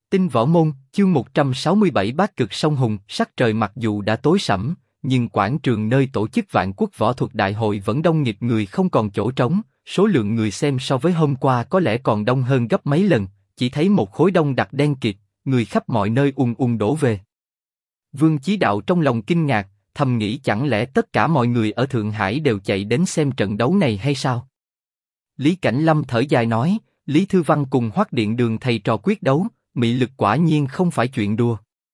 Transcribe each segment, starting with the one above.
Tinh Võ Môn, chương 167 Bát Cực Sông Hùng. Sắc trời mặc dù đã tối sẫm, nhưng quảng trường nơi tổ chức Vạn Quốc Võ Thuật Đại hội vẫn đông nghịt người không còn chỗ trống. Số lượng người xem so với hôm qua có lẽ còn đông hơn gấp mấy lần. Chỉ thấy một khối đông đặc đen kịt, người khắp mọi nơi đổ về. Vương Chí Đạo trong lòng kinh ngạc, thầm nghĩ chẳng lẽ tất cả mọi người ở Thượng Hải đều chạy đến xem trận đấu này hay sao? Lý Cảnh Lâm thở dài nói, Lý Thư Văn cùng Hoắc Điện Đường thầy trò quyết đấu, mị lực quả nhiên không phải chuyện đùa.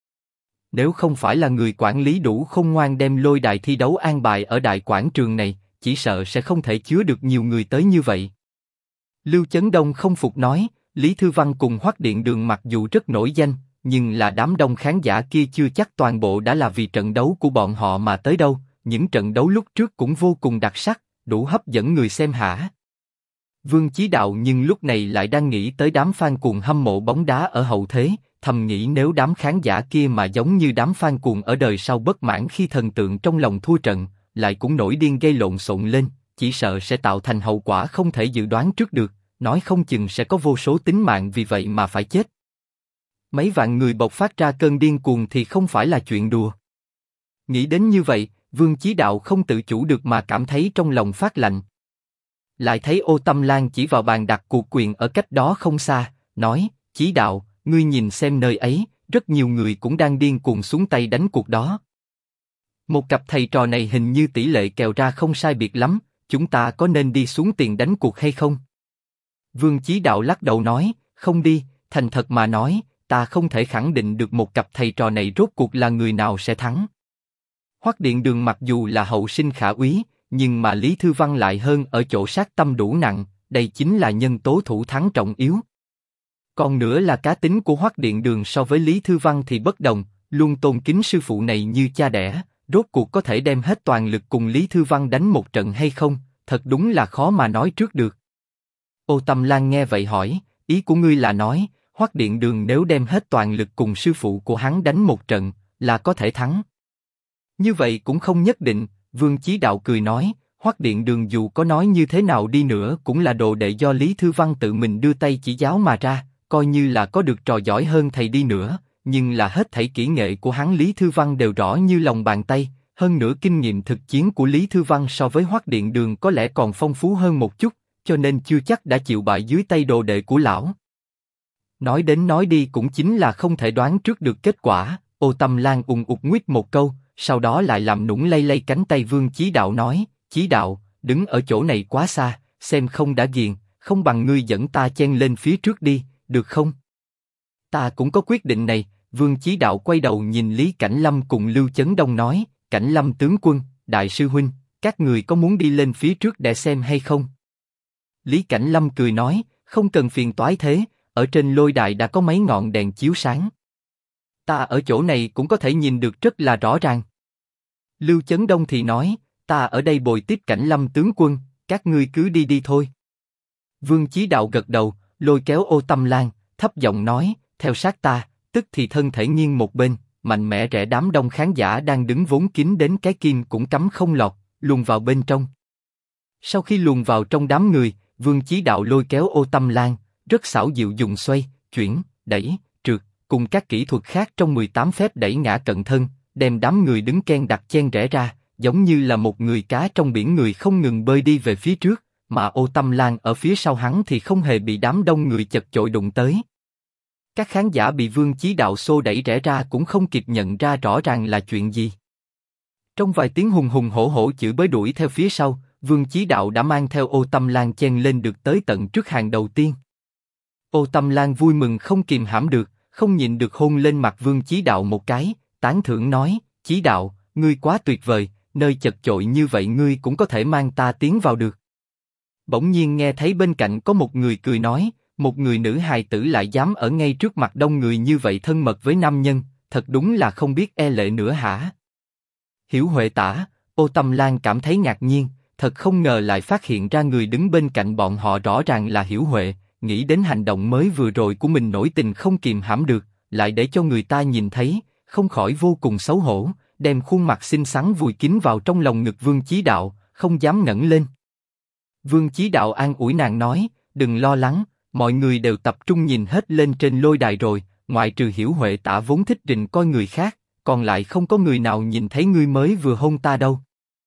Nếu không phải là người quản lý đủ khôn ngoan đem lôi đài thi đấu an bài ở đại quảng trường này, chỉ sợ sẽ không thể chứa được nhiều người tới như vậy. Lưu Chấn Đông không phục nói, Lý Thư Văn cùng Hoắc Điện Đường mặc dù rất nổi danh, nhưng là đám đông khán giả kia chưa chắc toàn bộ đã là vì trận đấu của bọn họ mà tới đâu. Những trận đấu lúc trước cũng vô cùng đặc sắc, đủ hấp dẫn người xem hả? Vương Chí Đạo nhưng lúc này lại đang nghĩ tới đám fan cuồng hâm mộ bóng đá ở hậu thế, thầm nghĩ nếu đám khán giả kia mà giống như đám fan cuồng ở đời sau bất mãn khi thần tượng trong lòng thua trận, lại cũng nổi điên gây lộn xộn lên, chỉ sợ sẽ tạo thành hậu quả không thể dự đoán trước được, nói không chừng sẽ có vô số tính mạng vì vậy mà phải chết. Mấy vạn người bộc phát ra cơn điên cuồng thì không phải là chuyện đùa. Nghĩ đến như vậy, Vương Chí Đạo không tự chủ được mà cảm thấy trong lòng phát lạnh. Lại thấy Ô Tâm Lan chỉ vào bàn đặt cuộc quyền ở cách đó không xa, nói, Chí Đạo, ngươi nhìn xem nơi ấy, rất nhiều người cũng đang điên cuồng xuống tay đánh cuộc đó. Một cặp thầy trò này hình như tỷ lệ kèo ra không sai biệt lắm, chúng ta có nên đi xuống tiền đánh cuộc hay không? Vương Chí Đạo lắc đầu nói, không đi, thành thật mà nói, ta không thể khẳng định được một cặp thầy trò này rốt cuộc là người nào sẽ thắng. Hoắc Điện Đường mặc dù là hậu sinh khả úy, nhưng mà Lý Thư Văn lại hơn ở chỗ sát tâm đủ nặng, đây chính là nhân tố thủ thắng trọng yếu. Còn nữa là cá tính của Hoắc Điện Đường so với Lý Thư Văn thì bất đồng, luôn tôn kính sư phụ này như cha đẻ, rốt cuộc có thể đem hết toàn lực cùng Lý Thư Văn đánh một trận hay không, thật đúng là khó mà nói trước được. Ô Tâm Lan nghe vậy hỏi, ý của ngươi là nói, Hoắc Điện Đường nếu đem hết toàn lực cùng sư phụ của hắn đánh một trận, là có thể thắng. Như vậy cũng không nhất định, Vương Chí Đạo cười nói, Hoắc Điện Đường dù có nói như thế nào đi nữa cũng là đồ đệ do Lý Thư Văn tự mình đưa tay chỉ giáo mà ra, coi như là có được trò giỏi hơn thầy đi nữa, nhưng là hết thảy kỹ nghệ của hắn Lý Thư Văn đều rõ như lòng bàn tay, hơn nữa kinh nghiệm thực chiến của Lý Thư Văn so với Hoắc Điện Đường có lẽ còn phong phú hơn một chút, cho nên chưa chắc đã chịu bại dưới tay đồ đệ của lão. Nói đến nói đi cũng chính là không thể đoán trước được kết quả. Ô Tâm Lan nguyết một câu, sau đó lại làm nũng lay lay cánh tay Vương Chí Đạo nói, Chí Đạo, đứng ở chỗ này quá xa, xem không đã ghiền, không bằng ngươi dẫn ta chen lên phía trước đi, được không? Ta cũng có quyết định này. Vương Chí Đạo quay đầu nhìn Lý Cảnh Lâm cùng Lưu Chấn Đông nói, Cảnh Lâm tướng quân, đại sư huynh, các người có muốn đi lên phía trước để xem hay không? Lý Cảnh Lâm cười nói, không cần phiền toái thế, ở trên lôi đài đã có mấy ngọn đèn chiếu sáng. Ta ở chỗ này cũng có thể nhìn được rất là rõ ràng. Lưu Chấn Đông thì nói, ta ở đây bồi tiếp Cảnh Lâm tướng quân, các ngươi cứ đi đi thôi. Vương Chí Đạo gật đầu, lôi kéo Ô Tâm Lan, thấp giọng nói, theo sát ta, tức thì thân thể nghiêng một bên, mạnh mẽ rẽ đám đông khán giả đang đứng vốn kín đến cái kim cũng cắm không lọt, luồn vào bên trong. Sau khi luồn vào trong đám người, Vương Chí Đạo lôi kéo Ô Tâm Lan, rất xảo diệu dùng xoay, chuyển, đẩy, trượt, cùng các kỹ thuật khác trong 18 phép đẩy ngã cận thân, đem đám người đứng ken đặt chen rẽ ra, giống như là một người cá trong biển người không ngừng bơi đi về phía trước, mà Ô Tâm Lan ở phía sau hắn thì không hề bị đám đông người chật chội đụng tới. Các khán giả bị Vương Chí Đạo xô đẩy rẽ ra cũng không kịp nhận ra rõ ràng là chuyện gì. Trong vài tiếng hùng hùng hổ hổ chửi bới đuổi theo phía sau, Vương Chí Đạo đã mang theo Ô Tâm Lan chen lên được tới tận trước hàng đầu tiên. Ô Tâm Lan vui mừng không kìm hãm được, không nhịn được hôn lên mặt Vương Chí Đạo một cái, tán thưởng nói, Chí Đạo, ngươi quá tuyệt vời, nơi chật chội như vậy ngươi cũng có thể mang ta tiến vào được. Bỗng nhiên nghe thấy bên cạnh có một người cười nói, một người nữ hài tử lại dám ở ngay trước mặt đông người như vậy thân mật với nam nhân, thật đúng là không biết e lệ nữa hả? Hiểu Huệ tả, Ô Tâm Lan cảm thấy ngạc nhiên, thật không ngờ lại phát hiện ra người đứng bên cạnh bọn họ rõ ràng là Hiểu Huệ, nghĩ đến hành động mới vừa rồi của mình nổi tình không kìm hãm được, lại để cho người ta nhìn thấy, không khỏi vô cùng xấu hổ, đem khuôn mặt xinh xắn vùi kín vào trong lòng ngực Vương Chí Đạo, không dám ngẩng lên. Vương Chí Đạo an ủi nàng nói, đừng lo lắng, mọi người đều tập trung nhìn hết lên trên lôi đài rồi, ngoại trừ Hiểu Huệ Tả vốn thích rình coi người khác, còn lại không có người nào nhìn thấy ngươi mới vừa hôn ta đâu.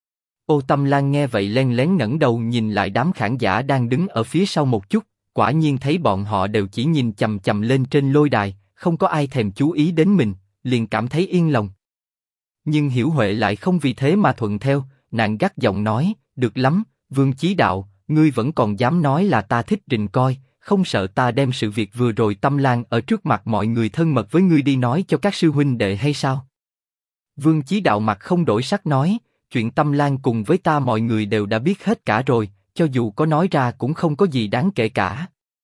Ô Tâm Lan nghe vậy len lén ngẩng đầu nhìn lại đám khán giả đang đứng ở phía sau một chút, quả nhiên thấy bọn họ đều chỉ nhìn chằm chằm lên trên lôi đài, không có ai thèm chú ý đến mình, liền cảm thấy yên lòng. Nhưng Hiểu Huệ lại không vì thế mà thuận theo, nàng gắt giọng nói, được lắm, Vương Chí Đạo, ngươi vẫn còn dám nói là ta thích rình coi, không sợ ta đem sự việc vừa rồi Tâm Lan ở trước mặt mọi người thân mật với ngươi đi nói cho các sư huynh đệ hay sao? Vương Chí Đạo mặt không đổi sắc nói, chuyện Tâm Lan cùng với ta mọi người đều đã biết hết cả rồi, cho dù có nói ra cũng không có gì đáng kể cả.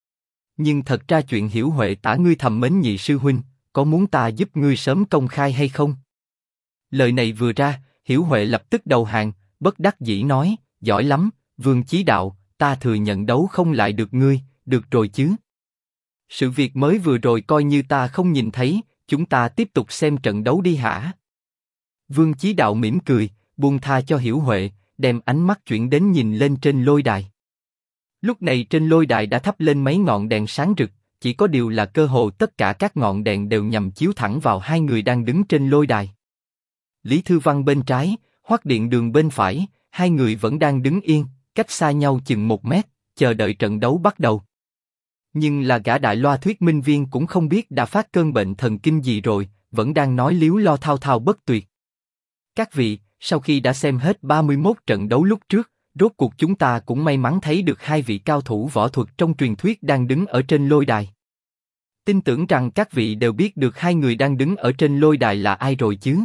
Nhưng thật ra chuyện Hiểu Huệ Tả ngươi thầm mến nhị sư huynh, có muốn ta giúp ngươi sớm công khai hay không? Lời này vừa ra, Hiểu Huệ lập tức đầu hàng, bất đắc dĩ nói, giỏi lắm, Vương Chí Đạo, ta thừa nhận đấu không lại được ngươi, được rồi chứ. Sự việc mới vừa rồi coi như ta không nhìn thấy, chúng ta tiếp tục xem trận đấu đi hả? Vương Chí Đạo mỉm cười, buông tha cho Hiểu Huệ, đem ánh mắt chuyển đến nhìn lên trên lôi đài. Lúc này trên lôi đài đã thắp lên mấy ngọn đèn sáng rực, chỉ có điều là cơ hồ tất cả các ngọn đèn đều nhằm chiếu thẳng vào hai người đang đứng trên lôi đài. Lý Thư Văn bên trái, Hoắc Điện Đường bên phải, hai người vẫn đang đứng yên, cách xa nhau chừng 1 mét, chờ đợi trận đấu bắt đầu. Nhưng là gã đại loa thuyết minh viên cũng không biết đã phát cơn bệnh thần kinh gì rồi, vẫn đang nói líu lo thao thao bất tuyệt. Các vị, sau khi đã xem hết 31 trận đấu lúc trước, rốt cuộc chúng ta cũng may mắn thấy được hai vị cao thủ võ thuật trong truyền thuyết đang đứng ở trên lôi đài. Tin tưởng rằng các vị đều biết được hai người đang đứng ở trên lôi đài là ai rồi chứ?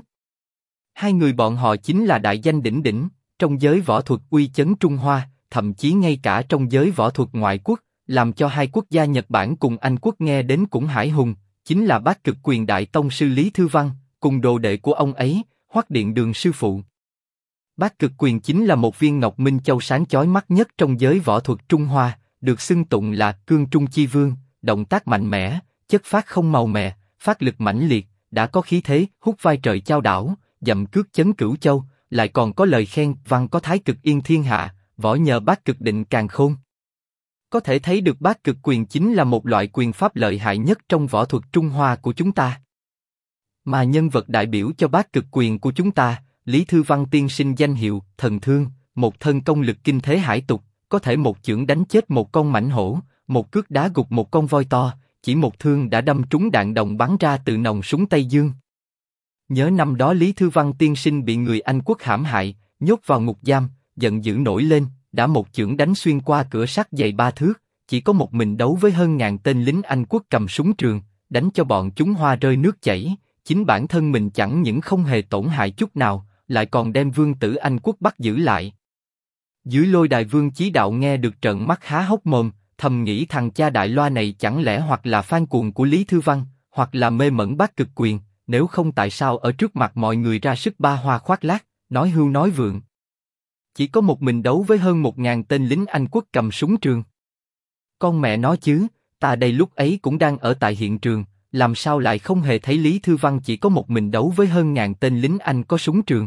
Hai người bọn họ chính là đại danh đỉnh đỉnh trong giới võ thuật uy chấn Trung Hoa, thậm chí ngay cả trong giới võ thuật ngoại quốc, làm cho hai quốc gia Nhật Bản cùng Anh quốc nghe đến cũng hải hùng, chính là Bát Cực Quyền đại tông sư Lý Thư Văn, cùng đồ đệ của ông ấy, Hoắc Điện Đường sư phụ. Bát Cực Quyền chính là một viên ngọc minh châu sáng chói mắt nhất trong giới võ thuật Trung Hoa, được xưng tụng là Cương Trung Chi Vương, động tác mạnh mẽ, chất phát không màu mè, phát lực mãnh liệt, đã có khí thế, hút vai trời chao đảo, dậm cước chấn cửu châu, lại còn có lời khen văn có thái cực yên thiên hạ, võ nhờ bát cực định càn khôn. Có thể thấy được Bát Cực Quyền chính là một loại quyền pháp lợi hại nhất trong võ thuật Trung Hoa của chúng ta. Mà nhân vật đại biểu cho Bát Cực Quyền của chúng ta, Lý Thư Văn tiên sinh danh hiệu Thần Thương, một thân công lực kinh thế hải tục, có thể một chưởng đánh chết một con mãnh hổ, một cước đá gục một con voi to, chỉ một thương đã đâm trúng đạn đồng bắn ra từ nòng súng Tây Dương. Nhớ năm đó Lý Thư Văn tiên sinh bị người Anh quốc hãm hại, nhốt vào ngục giam, giận dữ nổi lên, đã một chưởng đánh xuyên qua cửa sắt dày 3 thước, chỉ có một mình đấu với hơn ngàn tên lính Anh quốc cầm súng trường, đánh cho bọn chúng hoa rơi nước chảy, chính bản thân mình chẳng những không hề tổn hại chút nào, lại còn đem vương tử Anh quốc bắt giữ lại. Dưới lôi đài Vương Chí Đạo nghe được trợn mắt há hốc mồm, thầm nghĩ thằng cha đại loa này chẳng lẽ hoặc là fan cuồng của Lý Thư Văn, hoặc là mê mẩn Bát Cực Quyền, nếu không tại sao ở trước mặt mọi người ra sức ba hoa khoác lác, nói hưu nói vượng. Chỉ có một mình đấu với hơn 1000 tên lính Anh quốc cầm súng trường. Con mẹ nó chứ, ta đây lúc ấy cũng đang ở tại hiện trường, làm sao lại không hề thấy Lý Thư Văn chỉ có một mình đấu với hơn ngàn tên lính Anh có súng trường.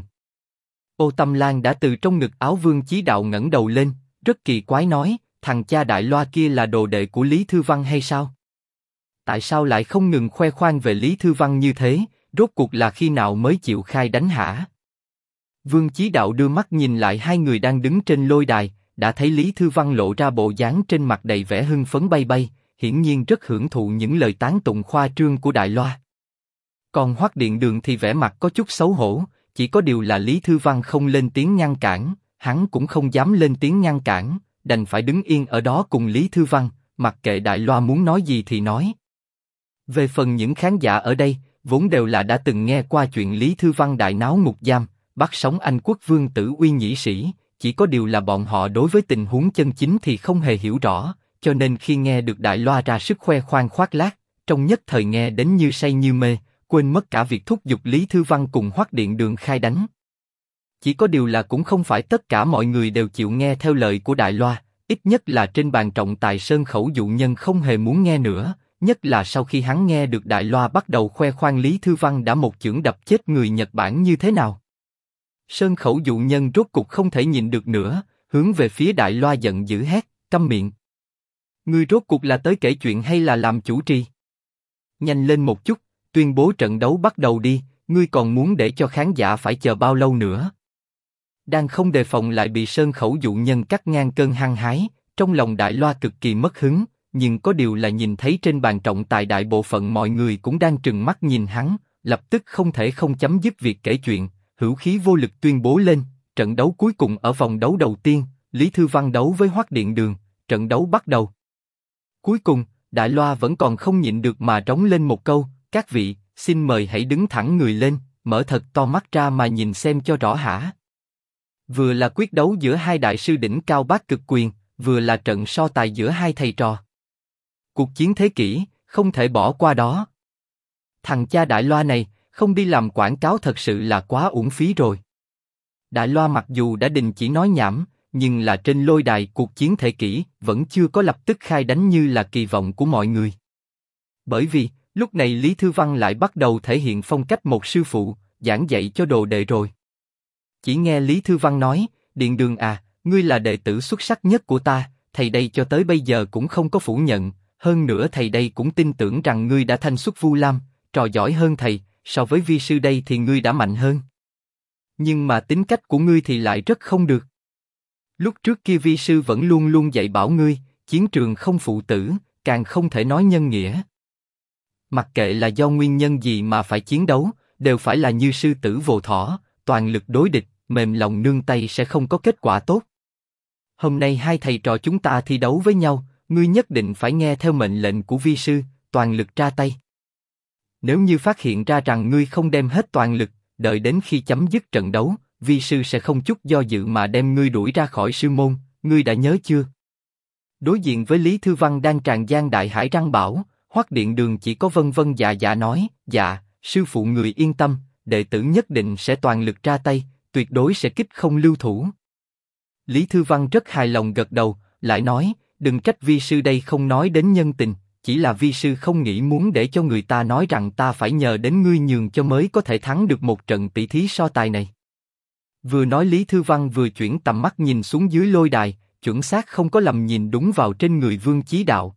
Ô Tâm Lan đã từ trong ngực áo Vương Chí Đạo ngẩng đầu lên, rất kỳ quái nói, thằng cha đại loa kia là đồ đệ của Lý Thư Văn hay sao? Tại sao lại không ngừng khoe khoang về Lý Thư Văn như thế, rốt cuộc là khi nào mới chịu khai đánh hả? Vương Chí Đạo đưa mắt nhìn lại hai người đang đứng trên lôi đài, đã thấy Lý Thư Văn lộ ra bộ dáng trên mặt đầy vẻ hưng phấn bay bay, hiển nhiên rất hưởng thụ những lời tán tụng khoa trương của đại loa. Còn Hoắc Điện Đường thì vẻ mặt có chút xấu hổ, chỉ có điều là Lý Thư Văn không lên tiếng ngăn cản, hắn cũng không dám lên tiếng ngăn cản, đành phải đứng yên ở đó cùng Lý Thư Văn, mặc kệ đại loa muốn nói gì thì nói. Về phần những khán giả ở đây, vốn đều là đã từng nghe qua chuyện Lý Thư Văn đại náo ngục giam, bắt sống Anh quốc vương tử Uy Nhĩ Sĩ, chỉ có điều là bọn họ đối với tình huống chân chính thì không hề hiểu rõ, cho nên khi nghe được đại loa ra sức khoe khoang khoác lác, trong nhất thời nghe đến như say như mê, quên mất cả việc thúc giục Lý Thư Văn cùng Hoắc Điện Đường khai đánh. Chỉ có điều là cũng không phải tất cả mọi người đều chịu nghe theo lời của đại loa, ít nhất là trên bàn trọng tài Sơn Khẩu dụ nhân không hề muốn nghe nữa, nhất là sau khi hắn nghe được đại loa bắt đầu khoe khoang Lý Thư Văn đã một chưởng đập chết người Nhật Bản như thế nào. Sơn Khẩu dụ nhân rốt cục không thể nhịn được nữa, hướng về phía đại loa giận dữ hét, câm miệng. Ngươi rốt cuộc là tới kể chuyện hay là làm chủ trì? nhanh lên một chút, tuyên bố trận đấu bắt đầu đi, ngươi còn muốn để cho khán giả phải chờ bao lâu nữa? Đang không đề phòng lại bị Sơn Khẩu dụ nhân cắt ngang cơn hăng hái, trong lòng Đại Loa cực kỳ mất hứng, nhưng có điều là nhìn thấy trên bàn trọng tài đại bộ phận mọi người cũng đang trừng mắt nhìn hắn, lập tức không thể không chấm dứt việc kể chuyện, hữu khí vô lực tuyên bố lên, trận đấu cuối cùng ở vòng đấu đầu tiên, Lý Thư Văn đấu với Hoắc Điện Đường, trận đấu bắt đầu. Cuối cùng, Đại Loa vẫn còn không nhịn được mà trống lên một câu, các vị, xin mời hãy đứng thẳng người lên, mở thật to mắt ra mà nhìn xem cho rõ hả. Vừa là quyết đấu giữa hai đại sư đỉnh cao bát cực quyền, vừa là trận so tài giữa hai thầy trò. Cuộc chiến thế kỷ, không thể bỏ qua đó. Thằng cha Đại Loa này, không đi làm quảng cáo thật sự là quá uổng phí rồi. Đại Loa mặc dù đã đình chỉ nói nhảm, nhưng là trên lôi đài cuộc chiến thế kỷ vẫn chưa có lập tức khai đánh như là kỳ vọng của mọi người. Bởi vì, lúc này Lý Thư Văn lại bắt đầu thể hiện phong cách một sư phụ, giảng dạy cho đồ đệ rồi. Chỉ nghe Lý Thư Văn nói, Điện Đường à, ngươi là đệ tử xuất sắc nhất của ta, thầy đây cho tới bây giờ cũng không có phủ nhận, hơn nữa thầy đây cũng tin tưởng rằng ngươi đã thanh xuất Vu Lam, trò giỏi hơn thầy, so với vi sư đây thì ngươi đã mạnh hơn. Nhưng mà tính cách của ngươi thì lại rất không được. Lúc trước kia vi sư vẫn luôn luôn dạy bảo ngươi, chiến trường không phụ tử, càng không thể nói nhân nghĩa. Mặc kệ là do nguyên nhân gì mà phải chiến đấu, đều phải là như sư tử vồ thỏ, toàn lực đối địch, mềm lòng nương tay sẽ không có kết quả tốt. Hôm nay hai thầy trò chúng ta thi đấu với nhau, ngươi nhất định phải nghe theo mệnh lệnh của vi sư, toàn lực ra tay. Nếu như phát hiện ra rằng ngươi không đem hết toàn lực, đợi đến khi chấm dứt trận đấu, vi sư sẽ không chút do dự mà đem ngươi đuổi ra khỏi sư môn, ngươi đã nhớ chưa? Đối diện với Lý Thư Văn đang tràn gian đại hải răng bảo, Hoắc Điện Đường chỉ có vân vân dạ dạ nói, dạ, sư phụ người yên tâm, đệ tử nhất định sẽ toàn lực ra tay, tuyệt đối sẽ kích không lưu thủ. Lý Thư Văn rất hài lòng gật đầu, lại nói, đừng trách vi sư đây không nói đến nhân tình, chỉ là vi sư không nghĩ muốn để cho người ta nói rằng ta phải nhờ đến ngươi nhường cho mới có thể thắng được một trận tỷ thí so tài này. Vừa nói Lý Thư Văn vừa chuyển tầm mắt nhìn xuống dưới lôi đài, chuẩn xác không có lầm nhìn đúng vào trên người Vương Chí Đạo.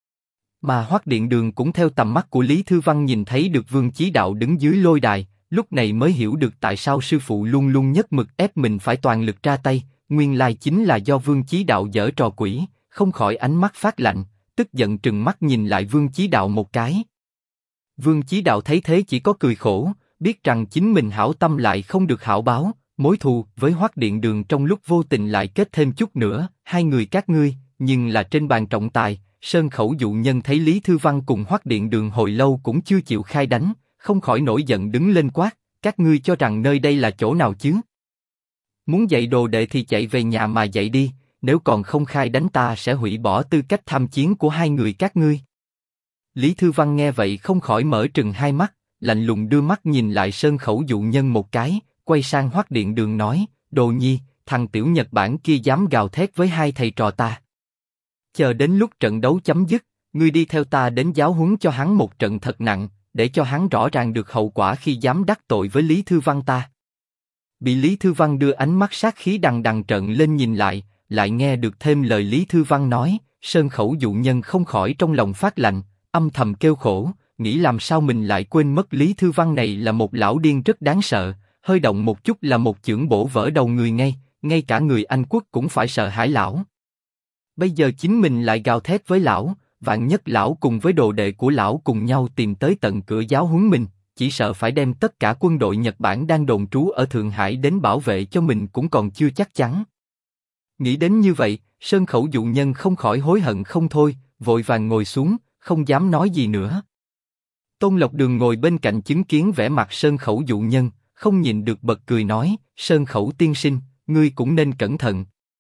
Mà Hoắc Điện Đường cũng theo tầm mắt của Lý Thư Văn nhìn thấy được Vương Chí Đạo đứng dưới lôi đài, lúc này mới hiểu được tại sao sư phụ luôn luôn nhất mực ép mình phải toàn lực ra tay, nguyên lai chính là do Vương Chí Đạo giở trò quỷ, không khỏi ánh mắt phát lạnh, tức giận trừng mắt nhìn lại Vương Chí Đạo một cái. Vương Chí Đạo thấy thế chỉ có cười khổ, biết rằng chính mình hảo tâm lại không được hảo báo, mối thù với Hoắc Điện Đường trong lúc vô tình lại kết thêm chút nữa, hai người các ngươi, nhưng là trên bàn trọng tài, Sơn Khẩu dụ nhân thấy Lý Thư Văn cùng Hoắc Điện Đường hồi lâu cũng chưa chịu khai đánh, không khỏi nổi giận đứng lên quát, các ngươi cho rằng nơi đây là chỗ nào chứ? Muốn dạy đồ đệ thì chạy về nhà mà dạy đi, nếu còn không khai đánh ta sẽ hủy bỏ tư cách tham chiến của hai người các ngươi. Lý Thư Văn nghe vậy không khỏi mở trừng hai mắt, lạnh lùng đưa mắt nhìn lại Sơn Khẩu dụ nhân một cái, quay sang Hoắc Điện Đường nói, Đồ Nhi, thằng tiểu Nhật Bản kia dám gào thét với hai thầy trò ta. Chờ đến lúc trận đấu chấm dứt, ngươi đi theo ta đến giáo huấn cho hắn một trận thật nặng, để cho hắn rõ ràng được hậu quả khi dám đắc tội với Lý Thư Văn ta. Bị Lý Thư Văn đưa ánh mắt sát khí đằng đằng trợn lên nhìn lại nghe được thêm lời Lý Thư Văn nói, Sơn Khẩu dụ nhân không khỏi trong lòng phát lạnh, âm thầm kêu khổ, nghĩ làm sao mình lại quên mất Lý Thư Văn này là một lão điên rất đáng sợ, hơi động một chút là một chưởng bổ vỡ đầu người ngay cả người Anh quốc cũng phải sợ hãi lão. Bây giờ chính mình lại gào thét với lão, vạn nhất lão cùng với đồ đệ của lão cùng nhau tìm tới tận cửa giáo huấn mình, chỉ sợ phải đem tất cả quân đội Nhật Bản đang đồn trú ở Thượng Hải đến bảo vệ cho mình cũng còn chưa chắc chắn. Nghĩ đến như vậy, Sơn Khẩu dụ nhân không khỏi hối hận không thôi, vội vàng ngồi xuống, không dám nói gì nữa. Tôn Lộc Đường ngồi bên cạnh chứng kiến vẻ mặt Sơn Khẩu dụ nhân, không nhịn được bật cười nói, Sơn Khẩu tiên sinh, ngươi cũng nên cẩn thận.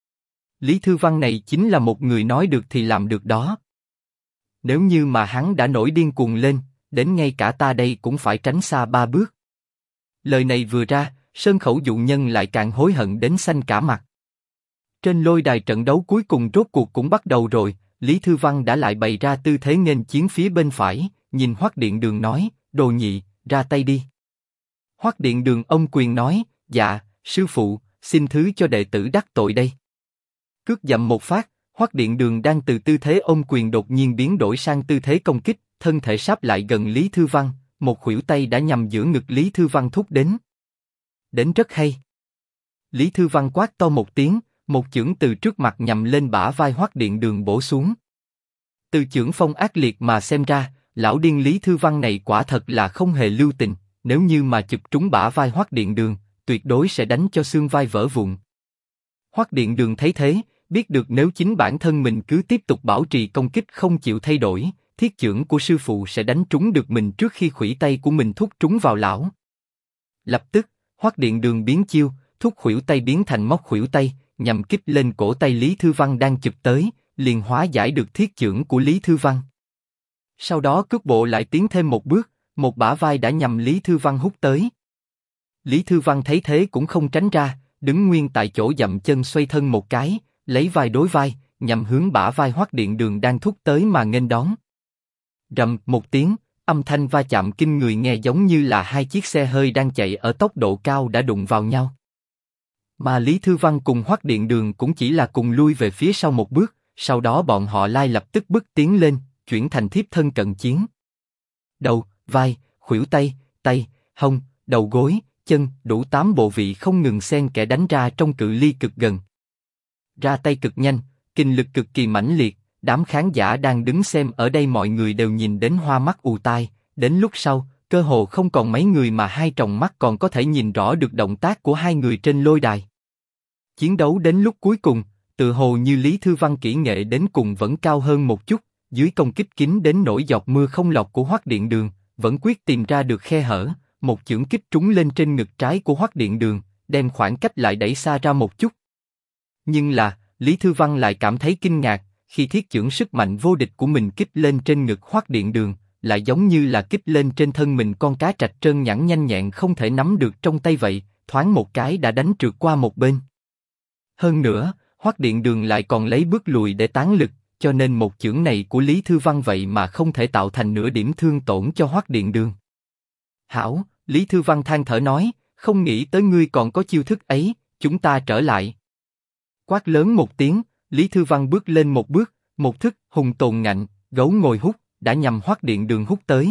Lý Thư Văn này chính là một người nói được thì làm được đó. Nếu như mà hắn đã nổi điên cuồng lên, đến ngay cả ta đây cũng phải tránh xa ba bước. Lời này vừa ra, Sơn Khẩu dụ nhân lại càng hối hận đến xanh cả mặt. Trên lôi đài trận đấu cuối cùng rốt cuộc cũng bắt đầu rồi, Lý Thư Văn đã lại bày ra tư thế nghênh chiến phía bên phải, nhìn Hoắc Điện Đường nói, Đồ Nhị, ra tay đi. Hoắc Điện Đường ôm quyền nói, dạ, sư phụ, xin thứ cho đệ tử đắc tội đây. Cước dậm một phát, Hoắc Điện Đường đang từ tư thế ôm quyền đột nhiên biến đổi sang tư thế công kích, thân thể sáp lại gần Lý Thư Văn, một khuỷu tay đã nhằm giữa ngực Lý Thư Văn thúc đến. Đến rất hay. Lý Thư Văn quát to một tiếng, một chưởng từ trước mặt nhằm lên bả vai Hoắc Điện Đường bổ xuống. Từ chưởng phong ác liệt mà xem ra, lão điên Lý Thư Văn này quả thật là không hề lưu tình, nếu như mà chụp trúng bả vai Hoắc Điện Đường, tuyệt đối sẽ đánh cho xương vai vỡ vụn. Hoắc Điện Đường thấy thế, biết được nếu chính bản thân mình cứ tiếp tục bảo trì công kích không chịu thay đổi, thiết chưởng của sư phụ sẽ đánh trúng được mình trước khi khuỷu tay của mình thúc trúng vào lão. Lập tức, Hoắc Điện Đường biến chiêu, thúc khuỷu tay biến thành móc khuỷu tay, nhằm kích lên cổ tay Lý Thư Văn đang chụp tới, liền hóa giải được thiết chưởng của Lý Thư Văn. Sau đó cước bộ lại tiến thêm một bước, một bả vai đã nhằm Lý Thư Văn hút tới. Lý Thư Văn thấy thế cũng không tránh ra, đứng nguyên tại chỗ dậm chân xoay thân một cái, lấy vai đối vai, nhằm hướng bả vai Hoắc Điện Đường đang thúc tới mà nghênh đón. Rầm một tiếng, âm thanh va chạm kinh người nghe giống như là hai chiếc xe hơi đang chạy ở tốc độ cao đã đụng vào nhau. Mà Lý Thư Văn cùng Hoắc Điện Đường cũng chỉ là cùng lui về phía sau một bước, sau đó bọn họ lai lập tức bước tiến lên, chuyển thành thiếp thân cận chiến. Đầu, vai, khuỷu tay, tay, hông, đầu gối, chân, đủ 8 bộ vị không ngừng xen kẽ đánh ra trong cự ly cực gần. Ra tay cực nhanh, kinh lực cực kỳ mãnh liệt, đám khán giả đang đứng xem ở đây mọi người đều nhìn đến hoa mắt ù tai, đến lúc sau, cơ hồ không còn mấy người mà hai tròng mắt còn có thể nhìn rõ được động tác của hai người trên lôi đài. Chiến đấu đến lúc cuối cùng, tự hồ như Lý Thư Văn kỹ nghệ đến cùng vẫn cao hơn một chút, dưới công kích kín đến nỗi giọt mưa không lọt của Hoắc Điện Đường, vẫn quyết tìm ra được khe hở, một chưởng kích trúng lên trên ngực trái của Hoắc Điện Đường, đem khoảng cách lại đẩy xa ra một chút. Nhưng là, Lý Thư Văn lại cảm thấy kinh ngạc, khi thiết chưởng sức mạnh vô địch của mình kích lên trên ngực Hoắc Điện Đường, lại giống như là kích lên trên thân mình con cá trạch trơn nhẵn nhanh nhẹn không thể nắm được trong tay vậy, thoáng một cái đã đánh trượt qua một bên. Hơn nữa, Hoắc Điện Đường lại còn lấy bước lùi để tán lực, cho nên một chưởng này của Lý Thư Văn vậy mà không thể tạo thành nửa điểm thương tổn cho Hoắc Điện Đường. Hảo, Lý Thư Văn than thở nói, không nghĩ tới ngươi còn có chiêu thức ấy, chúng ta trở lại. Quát lớn một tiếng, Lý Thư Văn bước lên một bước, một thức hùng tồn ngạnh, gấu ngồi hút, đã nhằm Hoắc Điện Đường hút tới.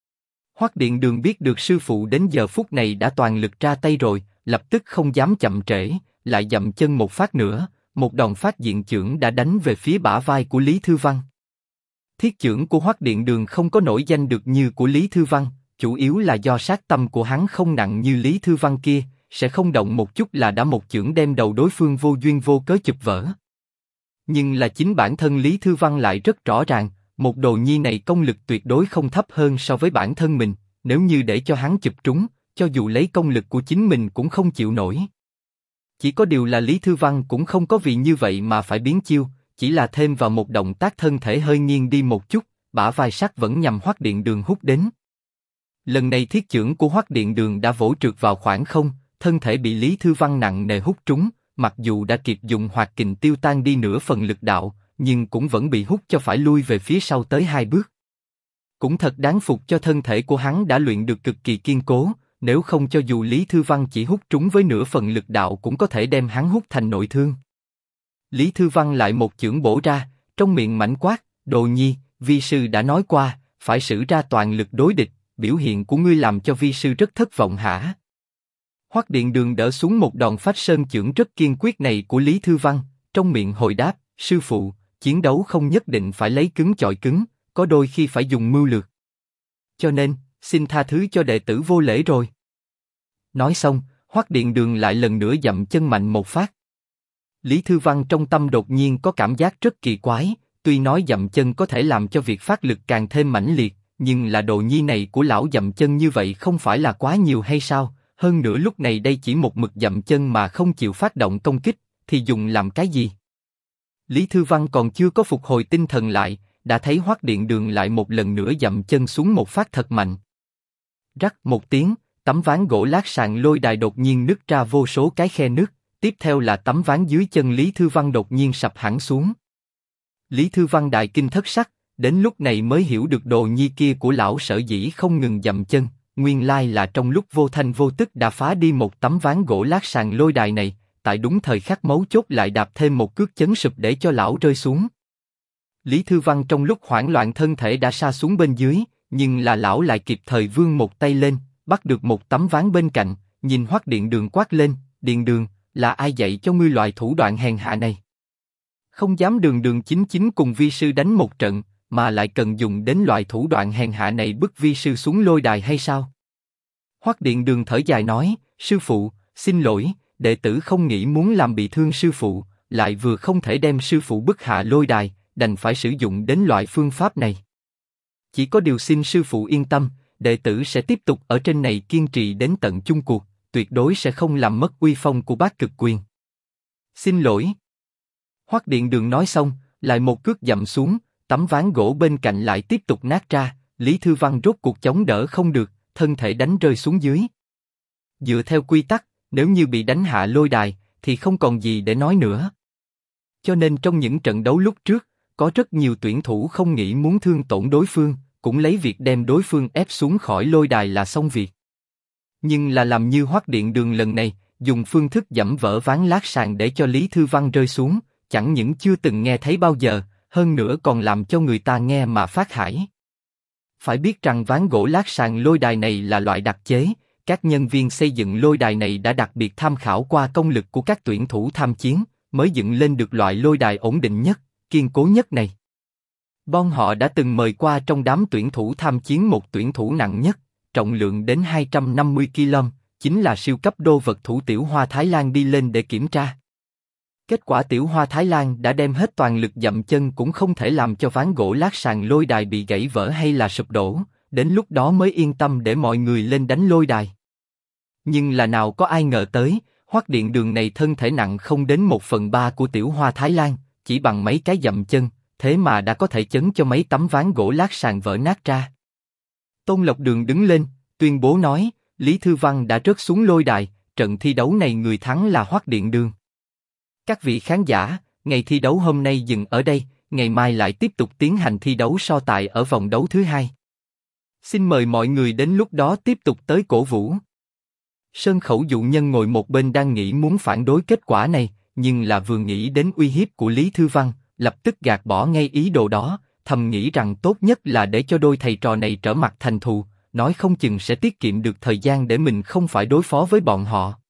Hoắc Điện Đường biết được sư phụ đến giờ phút này đã toàn lực ra tay rồi, lập tức không dám chậm trễ, lại dậm chân một phát nữa, một đòn phát diện chưởng đã đánh về phía bả vai của Lý Thư Văn. Thiết chưởng của Hoắc Điện Đường không có nổi danh được như của Lý Thư Văn, chủ yếu là do sát tâm của hắn không nặng như Lý Thư Văn kia, sẽ không động một chút là đã một chưởng đem đầu đối phương vô duyên vô cớ chụp vỡ. Nhưng là chính bản thân Lý Thư Văn lại rất rõ ràng, một đồ nhi này công lực tuyệt đối không thấp hơn so với bản thân mình, nếu như để cho hắn chụp trúng, cho dù lấy công lực của chính mình cũng không chịu nổi. Chỉ có điều là Lý Thư Văn cũng không có vì như vậy mà phải biến chiêu, chỉ là thêm vào một động tác thân thể hơi nghiêng đi một chút, bả vai sắt vẫn nhằm Hoắc Điện Đường hút đến. Lần này thiết chưởng của Hoắc Điện Đường đã vỗ trượt vào khoảng không, thân thể bị Lý Thư Văn nặng nề hút trúng, mặc dù đã kịp dùng hoạt kình tiêu tan đi nửa phần lực đạo, nhưng cũng vẫn bị hút cho phải lui về phía sau tới 2 bước. Cũng thật đáng phục cho thân thể của hắn đã luyện được cực kỳ kiên cố, nếu không cho dù Lý Thư Văn chỉ hút trúng với nửa phần lực đạo cũng có thể đem hắn hút thành nội thương. Lý Thư Văn lại một chưởng bổ ra, trong miệng mảnh quát, đồ nhi, vi sư đã nói qua, phải sử ra toàn lực đối địch, biểu hiện của ngươi làm cho vi sư rất thất vọng hả? Hoắc Điện Đường đỡ xuống một đòn phách sơn chưởng rất kiên quyết này của Lý Thư Văn, trong miệng hồi đáp, sư phụ, chiến đấu không nhất định phải lấy cứng chọi cứng, có đôi khi phải dùng mưu lược. Cho nên, xin tha thứ cho đệ tử vô lễ rồi. Nói xong, Hoắc Điện Đường lại lần nữa dậm chân mạnh một phát. Lý Thư Văn trong tâm đột nhiên có cảm giác rất kỳ quái, tuy nói dậm chân có thể làm cho việc phát lực càng thêm mãnh liệt, nhưng là đồ nhi này của lão dậm chân như vậy không phải là quá nhiều hay sao? Hơn nữa lúc này đây chỉ một mực dậm chân mà không chịu phát động công kích, thì dùng làm cái gì? Lý Thư Văn còn chưa có phục hồi tinh thần lại, đã thấy Hoắc Điện Đường lại một lần nữa dậm chân xuống một phát thật mạnh. Rắc một tiếng, tấm ván gỗ lát sàn lôi đài đột nhiên nứt ra vô số cái khe nứt, tiếp theo là tấm ván dưới chân Lý Thư Văn đột nhiên sập hẳn xuống. Lý Thư Văn đại kinh thất sắc, đến lúc này mới hiểu được đồ nhi kia của lão sở dĩ không ngừng dậm chân, nguyên lai là trong lúc vô thanh vô tức đã phá đi một tấm ván gỗ lát sàn lôi đài này, tại đúng thời khắc mấu chốt lại đạp thêm một cước chấn sụp để cho lão rơi xuống. Lý Thư Văn trong lúc hoảng loạn thân thể đã sa xuống bên dưới, nhưng là lão lại kịp thời vươn một tay lên, bắt được một tấm ván bên cạnh, nhìn Hoắc Điện Đường quát lên, Điện Đường, là ai dạy cho ngươi loại thủ đoạn hèn hạ này? Không dám đường đường chính chính cùng vi sư đánh một trận, mà lại cần dùng đến loại thủ đoạn hèn hạ này bức vi sư xuống lôi đài hay sao? Hoắc Điện Đường thở dài nói, sư phụ, xin lỗi, đệ tử không nghĩ muốn làm bị thương sư phụ, lại vừa không thể đem sư phụ bức hạ lôi đài, đành phải sử dụng đến loại phương pháp này. Chỉ có điều xin sư phụ yên tâm, đệ tử sẽ tiếp tục ở trên này kiên trì đến tận chung cuộc, tuyệt đối sẽ không làm mất uy phong của Bát Cực Quyền. Xin lỗi. Hoắc Điện Đường nói xong, lại một cước dậm xuống, tấm ván gỗ bên cạnh lại tiếp tục nát ra, Lý Thư Văn rốt cuộc chống đỡ không được, thân thể đánh rơi xuống dưới. Dựa theo quy tắc, nếu như bị đánh hạ lôi đài, thì không còn gì để nói nữa. Cho nên trong những trận đấu lúc trước, có rất nhiều tuyển thủ không nghĩ muốn thương tổn đối phương, cũng lấy việc đem đối phương ép xuống khỏi lôi đài là xong việc. Nhưng là làm như Hoắc Điện Đường lần này, dùng phương thức giẫm vỡ ván lát sàn để cho Lý Thư Văn rơi xuống, chẳng những chưa từng nghe thấy bao giờ, hơn nữa còn làm cho người ta nghe mà phát hãi. Phải biết rằng ván gỗ lát sàn lôi đài này là loại đặc chế, các nhân viên xây dựng lôi đài này đã đặc biệt tham khảo qua công lực của các tuyển thủ tham chiến, mới dựng lên được loại lôi đài ổn định nhất, kiên cố nhất này. Bọn họ đã từng mời qua trong đám tuyển thủ tham chiến một tuyển thủ nặng nhất, trọng lượng đến 250 kg, chính là siêu cấp đô vật thủ Tiểu Hoa Thái Lan đi lên để kiểm tra. Kết quả Tiểu Hoa Thái Lan đã đem hết toàn lực dậm chân cũng không thể làm cho ván gỗ lát sàn lôi đài bị gãy vỡ hay là sụp đổ, đến lúc đó mới yên tâm để mọi người lên đánh lôi đài. Nhưng là nào có ai ngờ tới, Hoắc Điện Đường này thân thể nặng không đến 1/3 của Tiểu Hoa Thái Lan, chỉ bằng mấy cái dậm chân, thế mà đã có thể chấn cho mấy tấm ván gỗ lát sàn vỡ nát ra. Tôn Lộc Đường đứng lên, tuyên bố nói, Lý Thư Văn đã rớt xuống lôi đài, trận thi đấu này người thắng là Hoắc Điện Đường. Các vị khán giả, ngày thi đấu hôm nay dừng ở đây, ngày mai lại tiếp tục tiến hành thi đấu so tài ở vòng đấu thứ 2. Xin mời mọi người đến lúc đó tiếp tục tới cổ vũ. Sơn Khẩu dụ nhân ngồi một bên đang nghĩ muốn phản đối kết quả này, nhưng là vừa nghĩ đến uy hiếp của Lý Thư Văn, lập tức gạt bỏ ngay ý đồ đó, thầm nghĩ rằng tốt nhất là để cho đôi thầy trò này trở mặt thành thù, nói không chừng sẽ tiết kiệm được thời gian để mình không phải đối phó với bọn họ.